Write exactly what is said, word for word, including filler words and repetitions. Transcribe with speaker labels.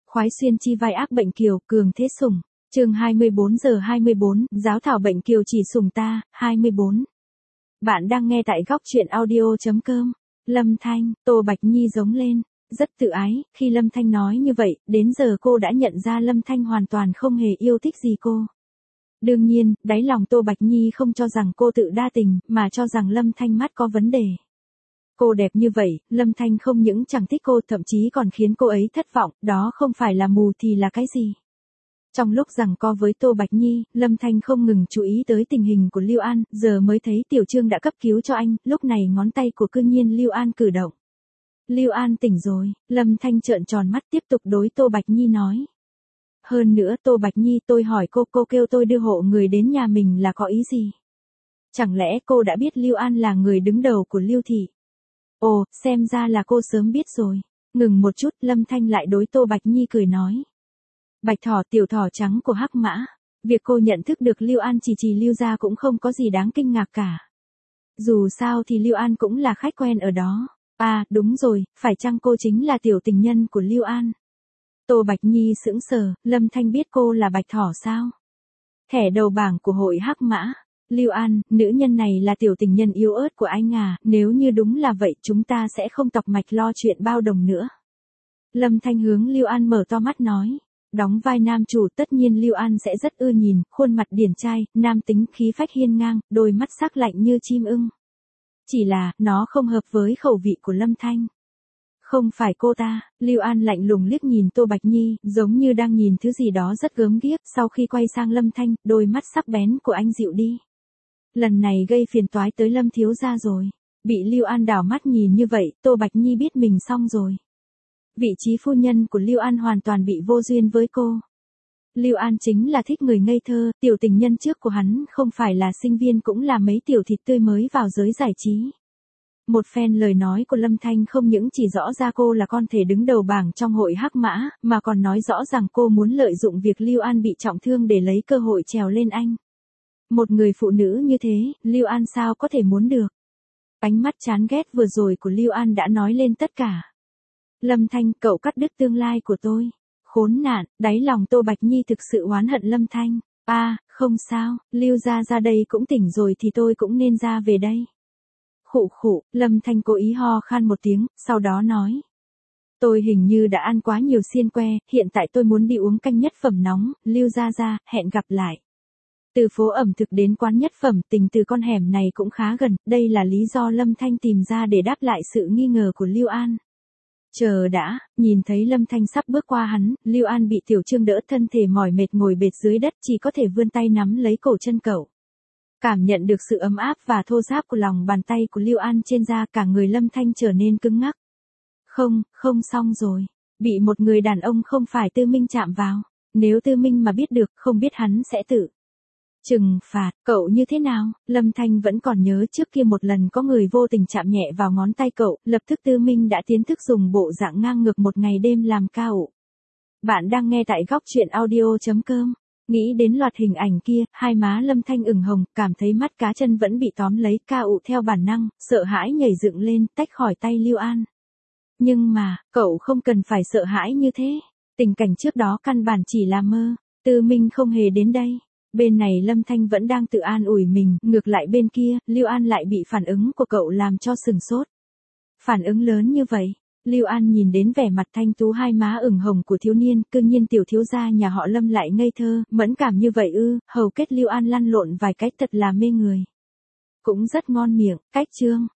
Speaker 1: khoái xuyên chi vai ác bệnh kiều, cường thế sủng. Chương hai mươi bốn giờ hai mươi bốn, giáo thảo bệnh kiều chỉ sủng ta, hai mươi bốn. Bạn đang nghe tại góc truyện audio.com. Lâm Thanh, Tô Bạch Nhi giống lên, rất tự ái, khi Lâm Thanh nói như vậy, đến giờ cô đã nhận ra Lâm Thanh hoàn toàn không hề yêu thích gì cô. Đương nhiên, đáy lòng Tô Bạch Nhi không cho rằng cô tự đa tình, mà cho rằng Lâm Thanh mắt có vấn đề. Cô đẹp như vậy, Lâm Thanh không những chẳng thích cô, thậm chí còn khiến cô ấy thất vọng, đó không phải là mù thì là cái gì. Trong lúc giằng co với Tô Bạch Nhi, Lâm Thanh không ngừng chú ý tới tình hình của Lưu An, giờ mới thấy Tiểu Trương đã cấp cứu cho anh, lúc này ngón tay của cư nhiên Lưu An cử động. Lưu An tỉnh rồi, Lâm Thanh trợn tròn mắt tiếp tục đối Tô Bạch Nhi nói. Hơn nữa Tô Bạch Nhi, tôi hỏi cô, cô kêu tôi đưa hộ người đến nhà mình là có ý gì? Chẳng lẽ cô đã biết Lưu An là người đứng đầu của Lưu Thị? Ồ, xem ra là cô sớm biết rồi. Ngừng một chút, Lâm Thanh lại đối Tô Bạch Nhi cười nói. Bạch thỏ, tiểu thỏ trắng của Hắc Mã. Việc cô nhận thức được Lưu An chỉ trì Lưu gia cũng không có gì đáng kinh ngạc cả. Dù sao thì Lưu An cũng là khách quen ở đó. À, đúng rồi, phải chăng cô chính là tiểu tình nhân của Lưu An? Tô Bạch Nhi sững sờ, Lâm Thanh biết cô là Bạch thỏ sao? Thẻ đầu bảng của hội Hắc Mã. Lưu An, nữ nhân này là tiểu tình nhân yếu ớt của anh à, nếu như đúng là vậy chúng ta sẽ không tọc mạch lo chuyện bao đồng nữa. Lâm Thanh hướng Lưu An mở to mắt nói. Đóng vai nam chủ tất nhiên Lưu An sẽ rất ưa nhìn, khuôn mặt điển trai, nam tính, khí phách hiên ngang, đôi mắt sắc lạnh như chim ưng. Chỉ là, nó không hợp với khẩu vị của Lâm Thanh. Không phải cô ta, Lưu An lạnh lùng liếc nhìn Tô Bạch Nhi, giống như đang nhìn thứ gì đó rất gớm ghiếc, sau khi quay sang Lâm Thanh, đôi mắt sắc bén của anh dịu đi. Lần này gây phiền toái tới Lâm thiếu gia rồi. Bị Lưu An đảo mắt nhìn như vậy, Tô Bạch Nhi biết mình xong rồi. Vị trí phu nhân của Lưu An hoàn toàn bị vô duyên với cô. Lưu An chính là thích người ngây thơ, tiểu tình nhân trước của hắn không phải là sinh viên cũng là mấy tiểu thịt tươi mới vào giới giải trí. Một phen lời nói của Lâm Thanh không những chỉ rõ ra cô là con thể đứng đầu bảng trong hội Hắc Mã, mà còn nói rõ rằng cô muốn lợi dụng việc Lưu An bị trọng thương để lấy cơ hội trèo lên anh. Một người phụ nữ như thế, Lưu An sao có thể muốn được. Ánh mắt chán ghét vừa rồi của Lưu An đã nói lên tất cả. Lâm Thanh, cậu cắt đứt tương lai của tôi. Khốn nạn, đáy lòng Tô Bạch Nhi thực sự oán hận Lâm Thanh. À, không sao, Lưu gia ra đây cũng tỉnh rồi thì tôi cũng nên ra về đây. Khụ khụ, Lâm Thanh cố ý ho khan một tiếng, sau đó nói. Tôi hình như đã ăn quá nhiều xiên que, hiện tại tôi muốn đi uống canh nhất phẩm nóng, Lưu gia ra, hẹn gặp lại. Từ phố ẩm thực đến quán nhất phẩm, tình từ con hẻm này cũng khá gần, đây là lý do Lâm Thanh tìm ra để đáp lại sự nghi ngờ của Lưu An. Chờ đã, nhìn thấy Lâm Thanh sắp bước qua hắn, Lưu An bị Tiểu Trương đỡ thân thể mỏi mệt ngồi bệt dưới đất, chỉ có thể vươn tay nắm lấy cổ chân cậu. Cảm nhận được sự ấm áp và thô ráp của lòng bàn tay của Lưu An trên da, cả người Lâm Thanh trở nên cứng ngắc. Không, không xong rồi. Bị một người đàn ông không phải Tư Minh chạm vào. Nếu Tư Minh mà biết được, không biết hắn sẽ tự trừng phạt cậu như thế nào. Lâm Thanh vẫn còn nhớ trước kia một lần có người vô tình chạm nhẹ vào ngón tay cậu, lập tức Tư Minh đã tiến thức dùng bộ dạng ngang ngược một ngày đêm làm ca ụ. Bạn đang nghe tại góc truyện audio.com. Nghĩ đến loạt hình ảnh kia, hai má Lâm Thanh ửng hồng, cảm thấy mắt cá chân vẫn bị tóm lấy, ca ụ theo bản năng, sợ hãi nhảy dựng lên, tách khỏi tay Lưu An. Nhưng mà, cậu không cần phải sợ hãi như thế. Tình cảnh trước đó căn bản chỉ là mơ. Tư Minh không hề đến đây. Bên này Lâm Thanh vẫn đang tự an ủi mình, ngược lại bên kia, Lưu An lại bị phản ứng của cậu làm cho sừng sốt. Phản ứng lớn như vậy, Lưu An nhìn đến vẻ mặt thanh tú hai má ửng hồng của thiếu niên, cư nhiên tiểu thiếu gia nhà họ Lâm lại ngây thơ, mẫn cảm như vậy ư, hầu kết Lưu An lăn lộn vài cách thật là mê người. Cũng rất ngon miệng, cách chương.